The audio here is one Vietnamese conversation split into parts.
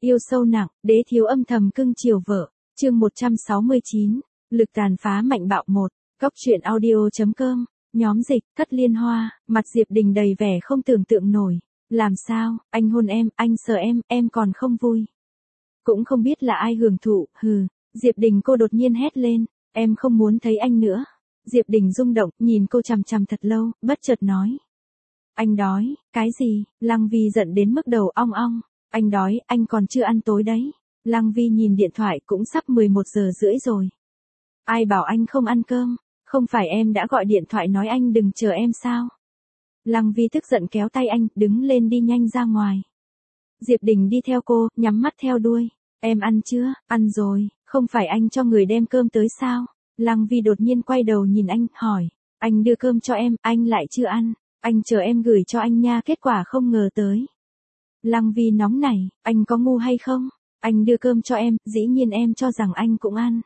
Yêu sâu nặng, đế thiếu âm thầm cưng chiều vợ. Chương 169, lực tàn phá mạnh bạo 1. Góc truyện audio.com. Nhóm dịch, Thất Liên Hoa. Mặt Diệp Đình đầy vẻ không tưởng tượng nổi. Làm sao, anh hôn em, anh sờ em còn không vui. Cũng không biết là ai hưởng thụ, hừ. Diệp Đình cô đột nhiên hét lên, em không muốn thấy anh nữa. Diệp Đình rung động, nhìn cô chằm chằm thật lâu, bất chợt nói. Anh đói, cái gì? Lăng Vi giận đến mức đầu ong ong. Anh đói, anh còn chưa ăn tối đấy. Lăng Vi nhìn điện thoại cũng sắp 11 giờ rưỡi rồi. Ai bảo anh không ăn cơm? Không phải em đã gọi điện thoại nói anh đừng chờ em sao? Lăng Vi tức giận kéo tay anh, đứng lên đi nhanh ra ngoài. Diệp Đình đi theo cô, nhắm mắt theo đuôi. Em ăn chưa? Ăn rồi, không phải anh cho người đem cơm tới sao? Lăng Vi đột nhiên quay đầu nhìn anh, hỏi. Anh đưa cơm cho em, anh lại chưa ăn. Anh chờ em gửi cho anh nha, kết quả không ngờ tới. Lăng Vi nóng nảy, anh có ngu hay không? Anh đưa cơm cho em, dĩ nhiên em cho rằng anh cũng ăn.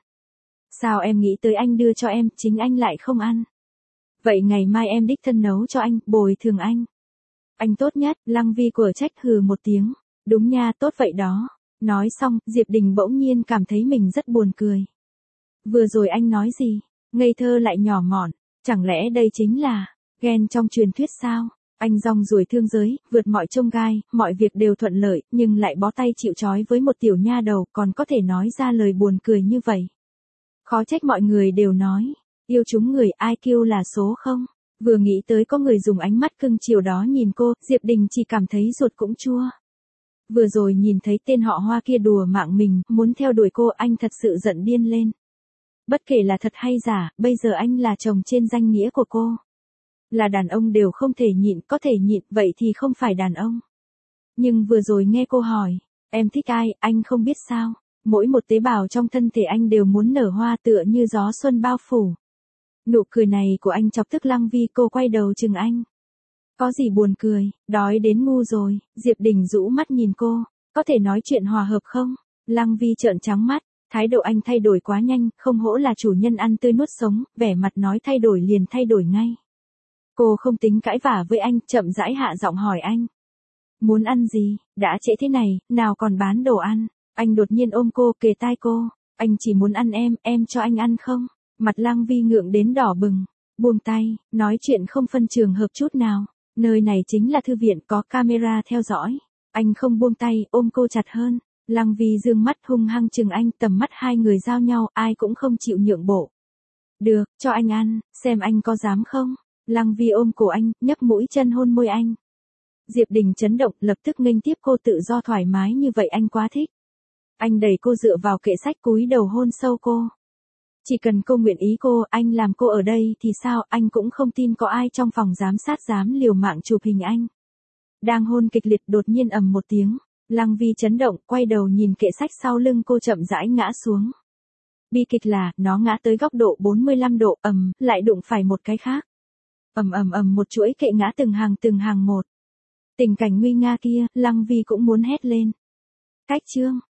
Sao em nghĩ tới anh đưa cho em, chính anh lại không ăn? Vậy ngày mai em đích thân nấu cho anh, bồi thường anh. Anh tốt nhất, Lăng Vi của trách hừ một tiếng. Đúng nha, tốt vậy đó. Nói xong, Diệp Đình bỗng nhiên cảm thấy mình rất buồn cười. Vừa rồi anh nói gì? Ngây thơ lại nhỏ mọn, chẳng lẽ đây chính là ghen trong truyền thuyết sao? Anh rong ruổi thương giới, vượt mọi chông gai, mọi việc đều thuận lợi, nhưng lại bó tay chịu trói với một tiểu nha đầu, còn có thể nói ra lời buồn cười như vậy. Khó trách mọi người đều nói, yêu chúng người IQ là số không. Vừa nghĩ tới có người dùng ánh mắt cưng chiều đó nhìn cô, Diệp Đình chỉ cảm thấy ruột cũng chua. Vừa rồi nhìn thấy tên họ Hoa kia đùa mạng mình, muốn theo đuổi cô, anh thật sự giận điên lên. Bất kể là thật hay giả, bây giờ anh là chồng trên danh nghĩa của cô. Là đàn ông đều không thể nhịn, có thể nhịn, vậy thì không phải đàn ông. Nhưng vừa rồi nghe cô hỏi, em thích ai, anh không biết sao. Mỗi một tế bào trong thân thể anh đều muốn nở hoa tựa như gió xuân bao phủ. Nụ cười này của anh chọc tức Lăng Vi, cô quay đầu chừng anh. Có gì buồn cười, đói đến ngu rồi. Diệp Đình rũ mắt nhìn cô, có thể nói chuyện hòa hợp không? Lăng Vi trợn trắng mắt, thái độ anh thay đổi quá nhanh, không hổ là chủ nhân ăn tươi nuốt sống, vẻ mặt nói thay đổi liền thay đổi ngay. Cô không tính cãi vả với anh, chậm rãi hạ giọng hỏi anh. Muốn ăn gì, đã trễ thế này, nào còn bán đồ ăn. Anh đột nhiên ôm cô, kề tai cô. Anh chỉ muốn ăn em cho anh ăn không? Mặt Lăng Vi ngượng đến đỏ bừng. Buông tay, nói chuyện không phân trường hợp chút nào. Nơi này chính là thư viện, có camera theo dõi. Anh không buông tay, ôm cô chặt hơn. Lăng Vi dương mắt hung hăng chừng anh, tầm mắt hai người giao nhau, ai cũng không chịu nhượng bộ. Được, cho anh ăn, xem anh có dám không? Lăng Vi ôm cổ anh, nhấp mũi chân hôn môi anh. Diệp Đình chấn động, lập tức nghênh tiếp cô tự do thoải mái như vậy, anh quá thích. Anh đẩy cô dựa vào kệ sách, cúi đầu hôn sâu cô. Chỉ cần cô nguyện ý cô, anh làm cô ở đây thì sao, anh cũng không tin có ai trong phòng giám sát dám liều mạng chụp hình anh. Đang hôn kịch liệt, đột nhiên ầm một tiếng. Lăng Vi chấn động, quay đầu nhìn kệ sách sau lưng cô, chậm rãi ngã xuống. Bi kịch là, nó ngã tới góc độ 45 độ, lại đụng phải một cái khác. Một chuỗi kệ ngã từng hàng một. Tình cảnh nguy nga kia, Lăng Vi cũng muốn hét lên. Cách chương.